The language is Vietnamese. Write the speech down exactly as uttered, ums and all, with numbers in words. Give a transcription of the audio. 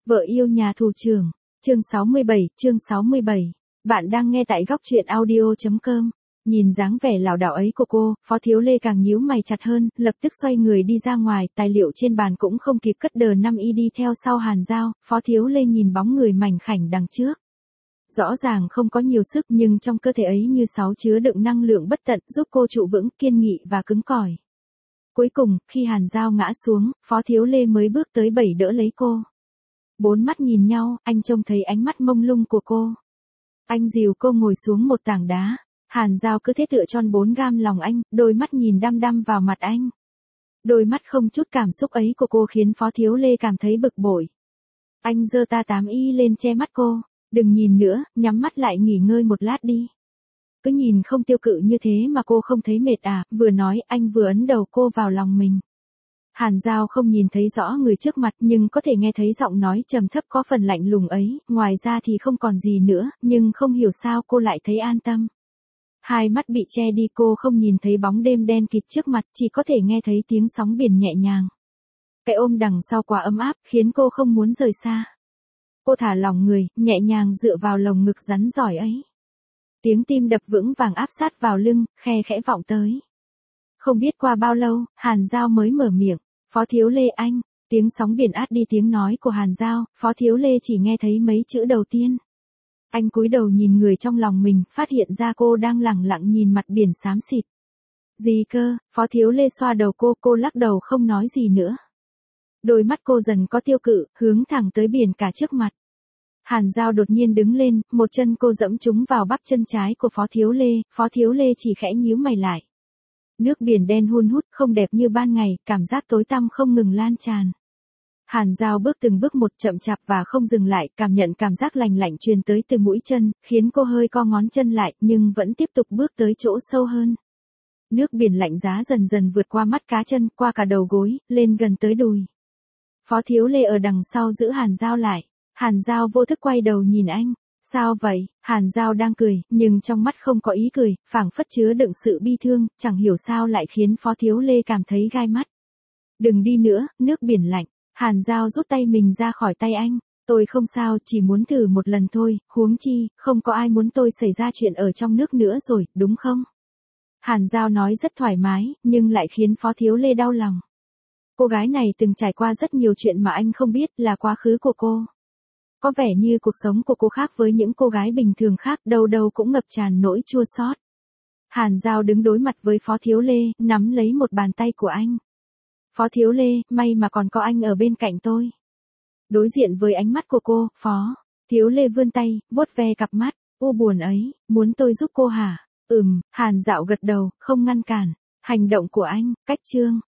Vợ yêu nhà tù trưởng, chương sáu mươi bảy, chương sáu mươi bảy. Bạn đang nghe tại góc truyện audio chấm com. Nhìn dáng vẻ lảo đảo ấy của cô, Phó Thiếu Lê càng nhíu mày chặt hơn, lập tức xoay người đi ra ngoài, tài liệu trên bàn cũng không kịp cất đờ năm y đi theo sau Hàn Giao. Phó Thiếu Lê nhìn bóng người mảnh khảnh đằng trước. Rõ ràng không có nhiều sức nhưng trong cơ thể ấy như sáu chứa đựng năng lượng bất tận, giúp cô trụ vững, kiên nghị và cứng cỏi. Cuối cùng, khi Hàn Giao ngã xuống, Phó Thiếu Lê mới bước tới bẩy đỡ lấy cô. Bốn mắt nhìn nhau, anh trông thấy ánh mắt mông lung của cô. Anh dìu cô ngồi xuống một tảng đá. Hàn Giao cứ thế tựa tròn bốn gam lòng anh, đôi mắt nhìn đăm đăm vào mặt anh. Đôi mắt không chút cảm xúc ấy của cô khiến Phó Thiếu Lê cảm thấy bực bội. Anh giơ ta tám y lên che mắt cô. Đừng nhìn nữa, nhắm mắt lại nghỉ ngơi một lát đi. Cứ nhìn không tiêu cự như thế mà cô không thấy mệt à, vừa nói anh vừa ấn đầu cô vào lòng mình. Hàn Giao không nhìn thấy rõ người trước mặt nhưng có thể nghe thấy giọng nói trầm thấp có phần lạnh lùng ấy, ngoài ra thì không còn gì nữa, nhưng không hiểu sao cô lại thấy an tâm. Hai mắt bị che đi cô không nhìn thấy bóng đêm đen kịt trước mặt, chỉ có thể nghe thấy tiếng sóng biển nhẹ nhàng. Cái ôm đằng sau quá ấm áp, khiến cô không muốn rời xa. Cô thả lỏng người, nhẹ nhàng dựa vào lồng ngực rắn giỏi ấy. Tiếng tim đập vững vàng áp sát vào lưng, khe khẽ vọng tới. Không biết qua bao lâu, Hàn Giao mới mở miệng. Phó Thiếu Lê anh, tiếng sóng biển át đi tiếng nói của Hàn Giao, Phó Thiếu Lê chỉ nghe thấy mấy chữ đầu tiên. Anh cúi đầu nhìn người trong lòng mình, phát hiện ra cô đang lẳng lặng nhìn mặt biển xám xịt. Gì cơ, Phó Thiếu Lê xoa đầu cô, cô lắc đầu không nói gì nữa. Đôi mắt cô dần có tiêu cự, hướng thẳng tới biển cả trước mặt. Hàn Giao đột nhiên đứng lên, một chân cô dẫm trúng vào bắp chân trái của Phó Thiếu Lê, Phó Thiếu Lê chỉ khẽ nhíu mày lại. Nước biển đen hun hút, không đẹp như ban ngày, cảm giác tối tăm không ngừng lan tràn. Hàn Giao bước từng bước một chậm chạp và không dừng lại, cảm nhận cảm giác lành lạnh truyền tới từ mũi chân, khiến cô hơi co ngón chân lại, nhưng vẫn tiếp tục bước tới chỗ sâu hơn. Nước biển lạnh giá dần dần vượt qua mắt cá chân, qua cả đầu gối, lên gần tới đùi. Phó Thiếu Lê ở đằng sau giữ Hàn Giao lại. Hàn Giao vô thức quay đầu nhìn anh. Sao vậy? Hàn Giao đang cười, nhưng trong mắt không có ý cười, phảng phất chứa đựng sự bi thương, chẳng hiểu sao lại khiến Phó Thiếu Lê cảm thấy gai mắt. Đừng đi nữa, nước biển lạnh. Hàn Giao rút tay mình ra khỏi tay anh. Tôi không sao, chỉ muốn thử một lần thôi, huống chi, không có ai muốn tôi xảy ra chuyện ở trong nước nữa rồi, đúng không? Hàn Giao nói rất thoải mái, nhưng lại khiến Phó Thiếu Lê đau lòng. Cô gái này từng trải qua rất nhiều chuyện mà anh không biết, là quá khứ của cô. Có vẻ như cuộc sống của cô khác với những cô gái bình thường khác, đâu đâu cũng ngập tràn nỗi chua xót. Hàn Giao đứng đối mặt với Phó Thiếu Lê, nắm lấy một bàn tay của anh. Phó Thiếu Lê, may mà còn có anh ở bên cạnh tôi. Đối diện với ánh mắt của cô, Phó Thiếu Lê vươn tay, vuốt ve cặp mắt. U buồn ấy, muốn tôi giúp cô hả? Ừm, Hàn Dạo gật đầu, không ngăn cản. Hành động của anh, cách chương.